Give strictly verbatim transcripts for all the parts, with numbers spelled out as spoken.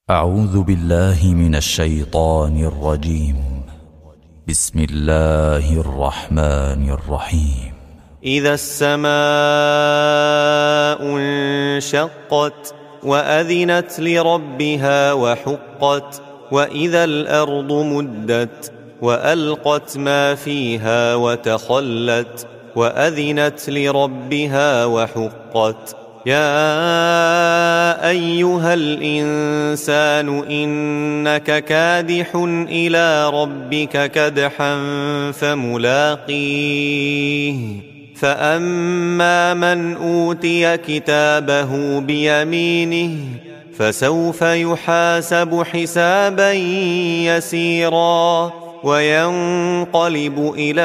أعوذ بالله من الشيطان الرجيم. بسم الله الرحمن الرحيم. إذا السماء انشقت وأذنت لربها وحقت وإذا الأرض مدت وألقت ما فيها وتخلت وأذنت لربها وحقت. يا أيها الإنسان إنك كادح إلى ربك كدحا فملاقيه فأما من أوتي كتابه بيمينه فسوف يحاسب حسابا يسيرا وينقلب إلى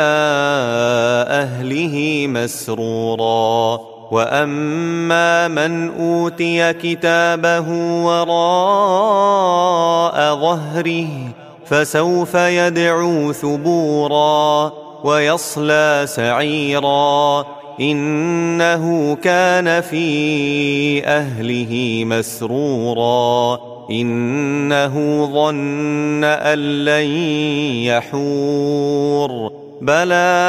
أهله مسرورا. وأما من أوتي كتابه وراء ظهره فسوف يدعو ثبورا ويصلى سعيرا إنه كان في أهله مسرورا إنه ظن أن لن يحور بلى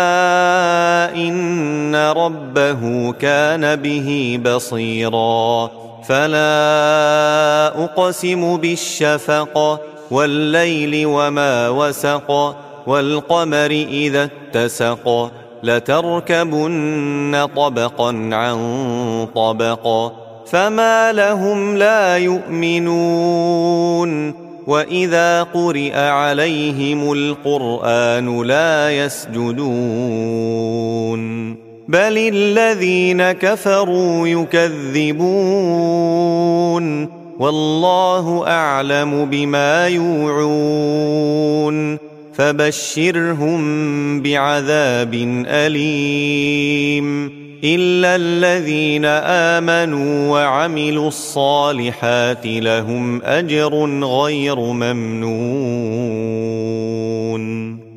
إن ربه كان به بصيرا. فلا أقسم بالشفق والليل وما وسق والقمر إذا اتسق لتركبن طبقا عن طبق فما لهم لا يؤمنون وإذا قرئ عليهم القرآن لا يسجدون بل الذين كفروا يكذبون والله أعلم بما يوعون فبشرهم بعذاب أليم إلا الذين آمنوا وعملوا الصالحات لهم أجر غير ممنون.